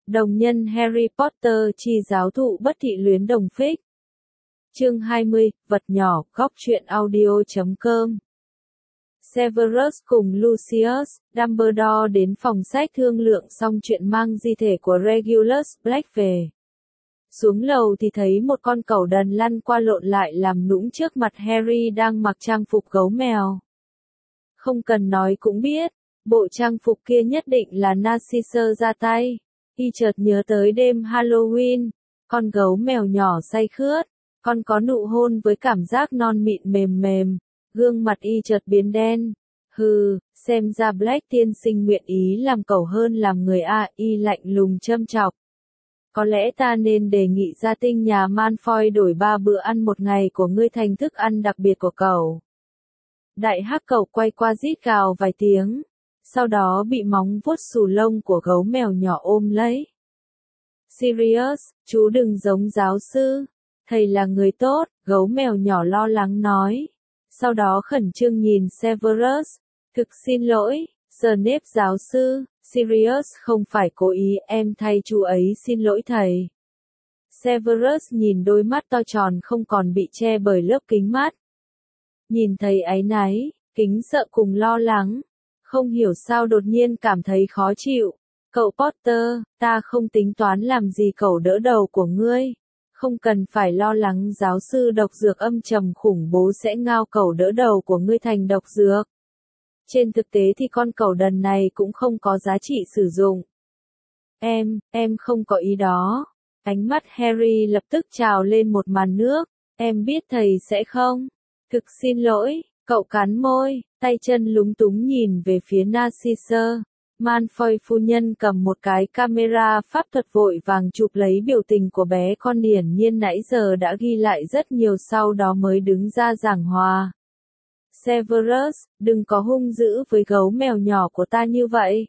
Đồng nhân Harry Potter chi giáo thụ bất thị luyến đồng phích. Chương 20, vật nhỏ, góc truyện audio.com. Severus cùng Lucius Dumbledore đến phòng sách thương lượng xong chuyện mang di thể của Regulus Black về. Xuống lầu thì thấy một con cẩu đần lăn qua lộn lại làm nũng trước mặt Harry đang mặc trang phục gấu mèo. Không cần nói cũng biết, bộ trang phục kia nhất định là Narcissa ra tay. Y chợt nhớ tới đêm Halloween, con gấu mèo nhỏ say khướt, con có nụ hôn với cảm giác non mịn mềm mềm, gương mặt y chợt biến đen. Hừ, xem ra Black tiên sinh nguyện ý làm cẩu hơn làm người a, y lạnh lùng châm chọc. Có lẽ ta nên đề nghị gia tinh nhà Malfoy đổi 3 bữa ăn một ngày của ngươi thành thức ăn đặc biệt của cẩu. Đại hắc cẩu quay qua rít gào vài tiếng, sau đó bị móng vuốt xù lông của gấu mèo nhỏ ôm lấy. Sirius, chú đừng giống giáo sư, thầy là người tốt, gấu mèo nhỏ lo lắng nói. Sau đó khẩn trương nhìn Severus, thực xin lỗi, Snape giáo sư, Sirius không phải cố ý, em thay chú ấy xin lỗi thầy. Severus nhìn đôi mắt to tròn không còn bị che bởi lớp kính mát. Nhìn thấy áy náy, kính sợ cùng lo lắng, không hiểu sao đột nhiên cảm thấy khó chịu. Cậu Potter, ta không tính toán làm gì cẩu đỡ đầu của ngươi. Không cần phải lo lắng giáo sư độc dược âm trầm khủng bố sẽ ngao cẩu đỡ đầu của ngươi thành độc dược. Trên thực tế thì con cẩu đần này cũng không có giá trị sử dụng. Em không có ý đó. Ánh mắt Harry lập tức trào lên một màn nước. Em biết thầy sẽ không. Thực xin lỗi, cậu cắn môi, tay chân lúng túng nhìn về phía Narcissa. Malfoy phu nhân cầm một cái camera pháp thuật vội vàng chụp lấy biểu tình của bé con, hiển nhiên nãy giờ đã ghi lại rất nhiều, sau đó mới đứng ra giảng hòa. Severus, đừng có hung dữ với gấu mèo nhỏ của ta như vậy.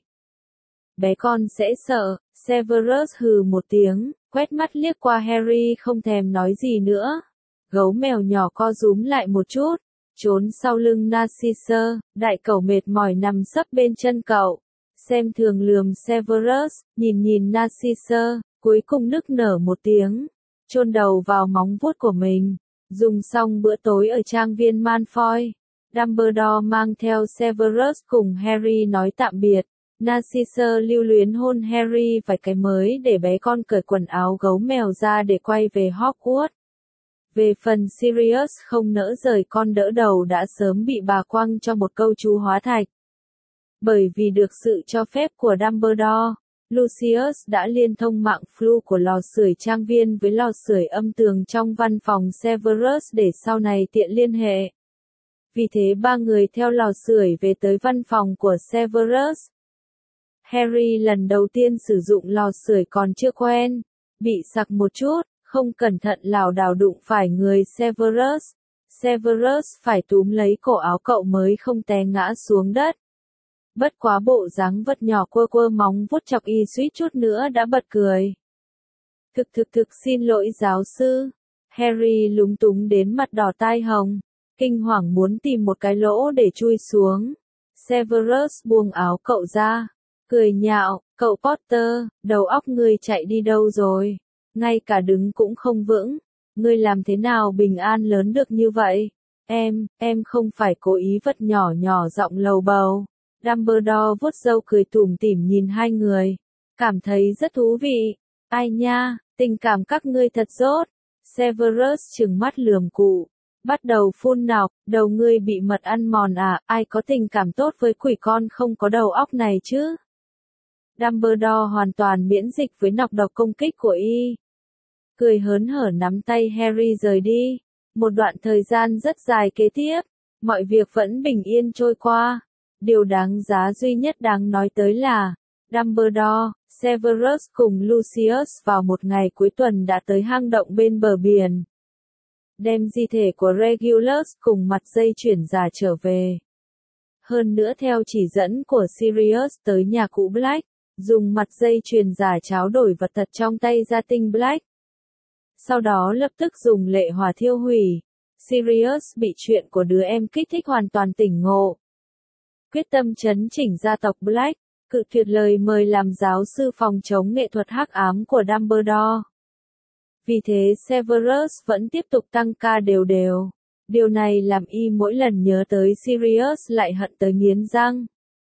Bé con sẽ sợ. Severus hừ một tiếng, quét mắt liếc qua Harry không thèm nói gì nữa. Gấu mèo nhỏ co rúm lại một chút, trốn sau lưng Narcissa, đại cẩu mệt mỏi nằm sấp bên chân cậu. Xem thường lườm Severus, nhìn Narcissa, cuối cùng nức nở một tiếng, chôn đầu vào móng vuốt của mình. Dùng xong bữa tối ở trang viên Malfoy, Dumbledore mang theo Severus cùng Harry nói tạm biệt. Narcissa lưu luyến hôn Harry vài cái mới để bé con cởi quần áo gấu mèo ra để quay về Hogwarts. Về phần Sirius không nỡ rời con đỡ đầu đã sớm bị bà quăng cho một câu chú hóa thạch. Bởi vì được sự cho phép của Dumbledore, Lucius đã liên thông mạng flu của lò sưởi trang viên với lò sưởi âm tường trong văn phòng Severus để sau này tiện liên hệ. Vì thế ba người theo lò sưởi về tới văn phòng của Severus. Harry lần đầu tiên sử dụng lò sưởi còn chưa quen, bị sặc một chút, không cẩn thận lảo đảo đụng phải người Severus. Severus phải túm lấy cổ áo cậu mới không té ngã xuống đất. Bất quá bộ dáng vật nhỏ quơ móng vuốt chọc y suýt chút nữa đã bật cười. Thực xin lỗi giáo sư. Harry lúng túng đến mặt đỏ tai hồng, kinh hoàng muốn tìm một cái lỗ để chui xuống. Severus buông áo cậu ra, cười nhạo, cậu Potter, đầu óc ngươi chạy đi đâu rồi? Ngay cả đứng cũng không vững. Ngươi làm thế nào bình an lớn được như vậy? Em không phải cố ý, vật nhỏ giọng lầu bầu. Dumbledore vuốt râu cười tủm tỉm nhìn hai người, cảm thấy rất thú vị. Ai nha, tình cảm các ngươi thật dốt. Severus trừng mắt lườm cụ, bắt đầu phun nọc, đầu ngươi bị mật ăn mòn à, ai có tình cảm tốt với quỷ con không có đầu óc này chứ? Dumbledore hoàn toàn miễn dịch với nọc độc công kích của y. Cười hớn hở nắm tay Harry rời đi. Một đoạn thời gian rất dài kế tiếp, mọi việc vẫn bình yên trôi qua. Điều đáng giá duy nhất đáng nói tới là, Dumbledore, Severus cùng Lucius vào một ngày cuối tuần đã tới hang động bên bờ biển. Đem di thể của Regulus cùng mặt dây chuyền giả trở về. Hơn nữa theo chỉ dẫn của Sirius tới nhà cũ Black, dùng mặt dây chuyền giả tráo đổi vật thật trong tay gia tinh Black. Sau đó lập tức dùng lệ hỏa thiêu hủy. Sirius bị chuyện của đứa em kích thích hoàn toàn tỉnh ngộ. Quyết tâm chấn chỉnh gia tộc Black, cự tuyệt lời mời làm giáo sư phòng chống nghệ thuật hắc ám của Dumbledore. Vì thế Severus vẫn tiếp tục tăng ca đều đều. Điều này làm y mỗi lần nhớ tới Sirius lại hận tới nghiến răng.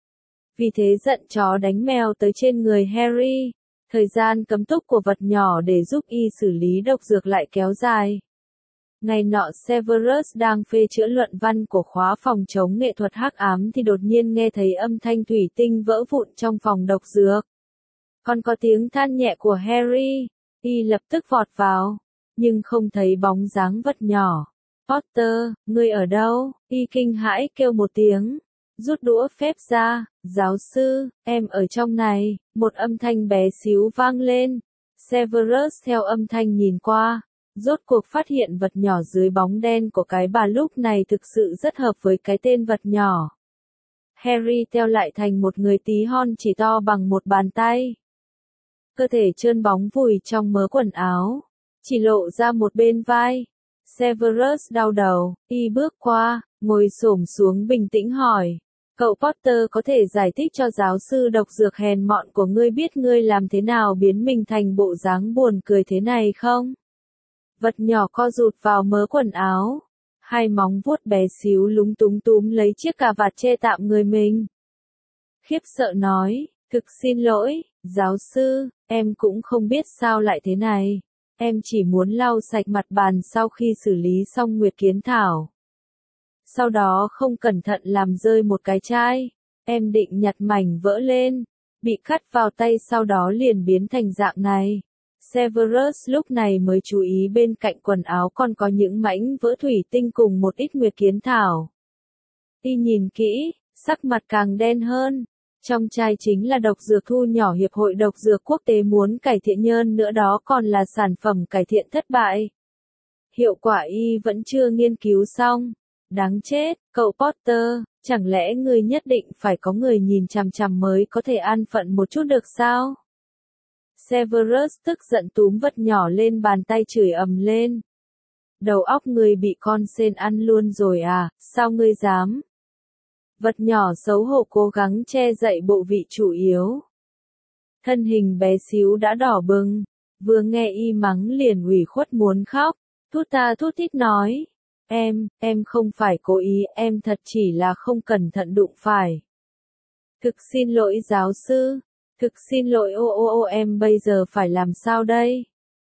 Vì thế giận chó đánh mèo tới trên người Harry. Thời gian cấm túc của vật nhỏ để giúp y xử lý độc dược lại kéo dài. Ngày nọ Severus đang phê chữa luận văn của khóa phòng chống nghệ thuật hắc ám thì đột nhiên nghe thấy âm thanh thủy tinh vỡ vụn trong phòng độc dược. Còn có tiếng than nhẹ của Harry. Y lập tức vọt vào, nhưng không thấy bóng dáng vật nhỏ. Potter, ngươi ở đâu? Y kinh hãi kêu một tiếng. Rút đũa phép ra, giáo sư, em ở trong này, một âm thanh bé xíu vang lên. Severus theo âm thanh nhìn qua, rốt cuộc phát hiện vật nhỏ dưới bóng đen của cái bà lúc này thực sự rất hợp với cái tên vật nhỏ. Harry teo lại thành một người tí hon chỉ to bằng một bàn tay. Cơ thể trơn bóng vùi trong mớ quần áo, chỉ lộ ra một bên vai. Severus đau đầu, y bước qua, ngồi xổm xuống bình tĩnh hỏi. Cậu Potter có thể giải thích cho giáo sư độc dược hèn mọn của ngươi biết ngươi làm thế nào biến mình thành bộ dáng buồn cười thế này không? Vật nhỏ co rụt vào mớ quần áo. Hai móng vuốt bé xíu lúng túng túm lấy chiếc cà vạt che tạm người mình. Khiếp sợ nói, thực xin lỗi, giáo sư, em cũng không biết sao lại thế này. Em chỉ muốn lau sạch mặt bàn sau khi xử lý xong Nguyệt Kiến Thảo. Sau đó không cẩn thận làm rơi một cái chai. Em định nhặt mảnh vỡ lên, bị cắt vào tay sau đó liền biến thành dạng này. Severus lúc này mới chú ý bên cạnh quần áo còn có những mảnh vỡ thủy tinh cùng một ít Nguyệt Kiến Thảo. Y nhìn kỹ, sắc mặt càng đen hơn. Trong chai chính là độc dược thu nhỏ Hiệp hội Độc dược Quốc tế muốn cải thiện hơn nữa đó còn là sản phẩm cải thiện thất bại. Hiệu quả y vẫn chưa nghiên cứu xong. Đáng chết, cậu Potter, chẳng lẽ ngươi nhất định phải có người nhìn chằm chằm mới có thể an phận một chút được sao? Severus tức giận túm vật nhỏ lên bàn tay chửi ầm lên. Đầu óc ngươi bị con sên ăn luôn rồi à, sao ngươi dám? Vật nhỏ xấu hổ cố gắng che dậy bộ vị chủ yếu. Thân hình bé xíu đã đỏ bừng, vừa nghe y mắng liền ủy khuất muốn khóc, thút tha thút thít nói. Em không phải cố ý, em thật chỉ là không cẩn thận đụng phải. Thực xin lỗi giáo sư, thực xin lỗi em bây giờ phải làm sao đây?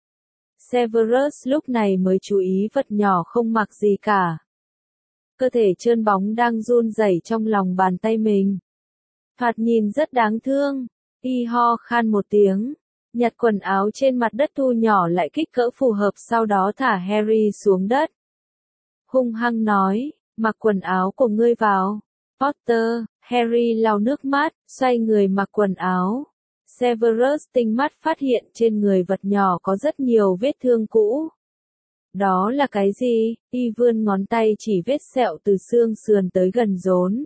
Severus lúc này mới chú ý vật nhỏ không mặc gì cả. Cơ thể trơn bóng đang run rẩy trong lòng bàn tay mình. Thoạt nhìn rất đáng thương, y ho khan một tiếng, nhặt quần áo trên mặt đất thu nhỏ lại kích cỡ phù hợp sau đó thả Harry xuống đất. Hung hăng nói, mặc quần áo của ngươi vào. Potter, Harry lau nước mắt, xoay người mặc quần áo. Severus tinh mắt phát hiện trên người vật nhỏ có rất nhiều vết thương cũ. Đó là cái gì? Y vươn ngón tay chỉ vết sẹo từ xương sườn tới gần rốn.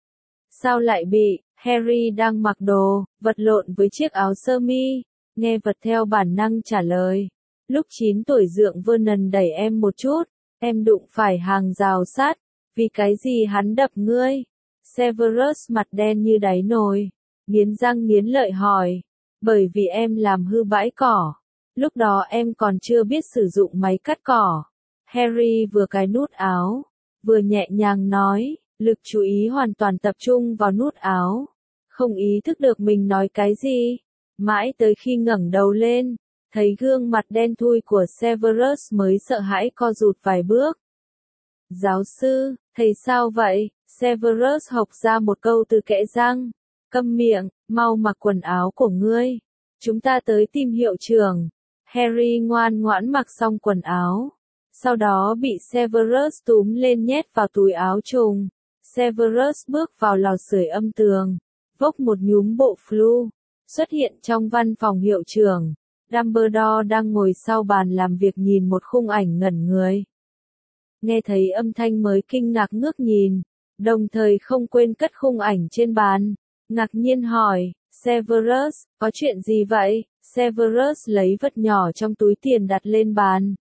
Sao lại bị? Harry đang mặc đồ, vật lộn với chiếc áo sơ mi. Nghe vật theo bản năng trả lời. Lúc 9 tuổi dượng Vernon đẩy em một chút. Em đụng phải hàng rào sắt. Vì cái gì hắn đập ngươi? Severus mặt đen như đáy nồi. Nghiến răng nghiến lợi hỏi. Bởi vì em làm hư bãi cỏ. Lúc đó em còn chưa biết sử dụng máy cắt cỏ. Harry vừa cài nút áo, vừa nhẹ nhàng nói, lực chú ý hoàn toàn tập trung vào nút áo. Không ý thức được mình nói cái gì. Mãi tới khi ngẩng đầu lên, thấy gương mặt đen thui của Severus mới sợ hãi co rụt vài bước. Giáo sư, thầy sao vậy? Severus hộc ra một câu từ kẽ răng. Câm miệng, mau mặc quần áo của ngươi. Chúng ta tới tìm hiệu trưởng. Harry ngoan ngoãn mặc xong quần áo. Sau đó bị Severus túm lên nhét vào túi áo trùng. Severus bước vào lò sưởi âm tường. Vốc một nhúm bộ flu. Xuất hiện trong văn phòng hiệu trưởng. Dumbledore đang ngồi sau bàn làm việc nhìn một khung ảnh ngẩn người. Nghe thấy âm thanh mới kinh ngạc ngước nhìn. Đồng thời không quên cất khung ảnh trên bàn. Ngạc nhiên hỏi, Severus, có chuyện gì vậy? Severus lấy vật nhỏ trong túi tiền đặt lên bàn.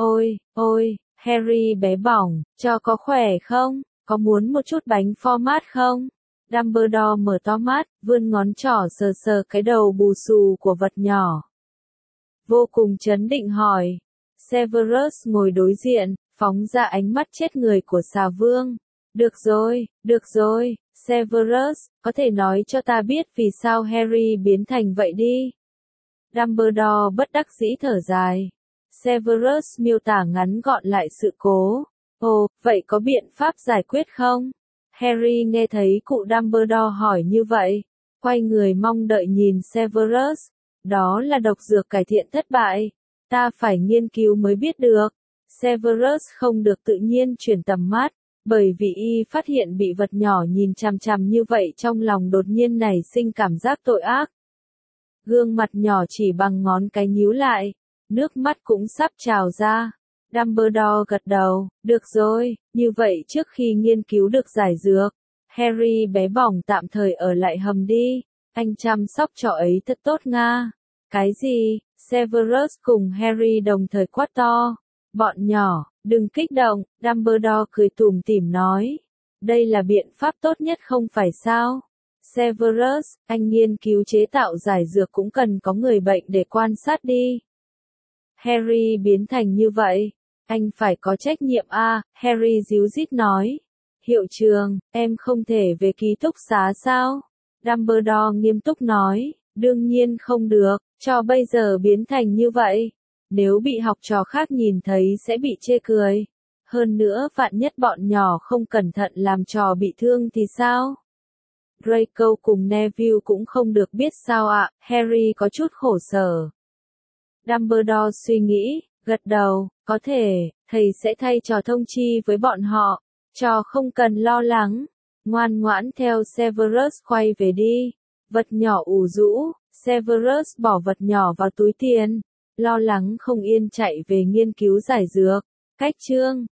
Ôi, Harry bé bỏng, cho có khỏe không? Có muốn một chút bánh format không? Dumbledore mở to mắt, vươn ngón trỏ sờ sờ cái đầu bù xù của vật nhỏ. Vô cùng trấn định hỏi. Severus ngồi đối diện, phóng ra ánh mắt chết người của xà vương. Được rồi, Severus, có thể nói cho ta biết vì sao Harry biến thành vậy đi. Dumbledore bất đắc dĩ thở dài. Severus miêu tả ngắn gọn lại sự cố. Ồ, vậy có biện pháp giải quyết không? Harry nghe thấy cụ Dumbledore hỏi như vậy, quay người mong đợi nhìn Severus. Đó là độc dược cải thiện thất bại. Ta phải nghiên cứu mới biết được. Severus không được tự nhiên chuyển tầm mắt, bởi vì y phát hiện bị vật nhỏ nhìn chằm chằm như vậy trong lòng đột nhiên nảy sinh cảm giác tội ác. Gương mặt nhỏ chỉ bằng ngón cái nhíu lại, nước mắt cũng sắp trào ra. Dumbledore gật đầu, được rồi, như vậy trước khi nghiên cứu được giải dược, Harry bé bỏng tạm thời ở lại hầm đi, anh chăm sóc cho ấy thật tốt nga. Cái gì? Severus cùng Harry đồng thời quát to. Bọn nhỏ, đừng kích động, Dumbledore cười tủm tỉm nói. Đây là biện pháp tốt nhất không phải sao? Severus, anh nghiên cứu chế tạo giải dược cũng cần có người bệnh để quan sát đi. Harry biến thành như vậy, anh phải có trách nhiệm a. Harry díu dít nói. Hiệu trưởng, em không thể về ký túc xá sao? Dumbledore nghiêm túc nói, đương nhiên không được, cho bây giờ biến thành như vậy. Nếu bị học trò khác nhìn thấy sẽ bị chê cười. Hơn nữa vạn nhất bọn nhỏ không cẩn thận làm trò bị thương thì sao? Draco cùng Neville cũng không được biết sao ạ. Harry có chút khổ sở. Dumbledore suy nghĩ, gật đầu, có thể, thầy sẽ thay trò thông chi với bọn họ, trò không cần lo lắng. Ngoan ngoãn theo Severus quay về đi. Vật nhỏ ủ rũ, Severus bỏ vật nhỏ vào túi tiền, lo lắng không yên chạy về nghiên cứu giải dược. Cách chương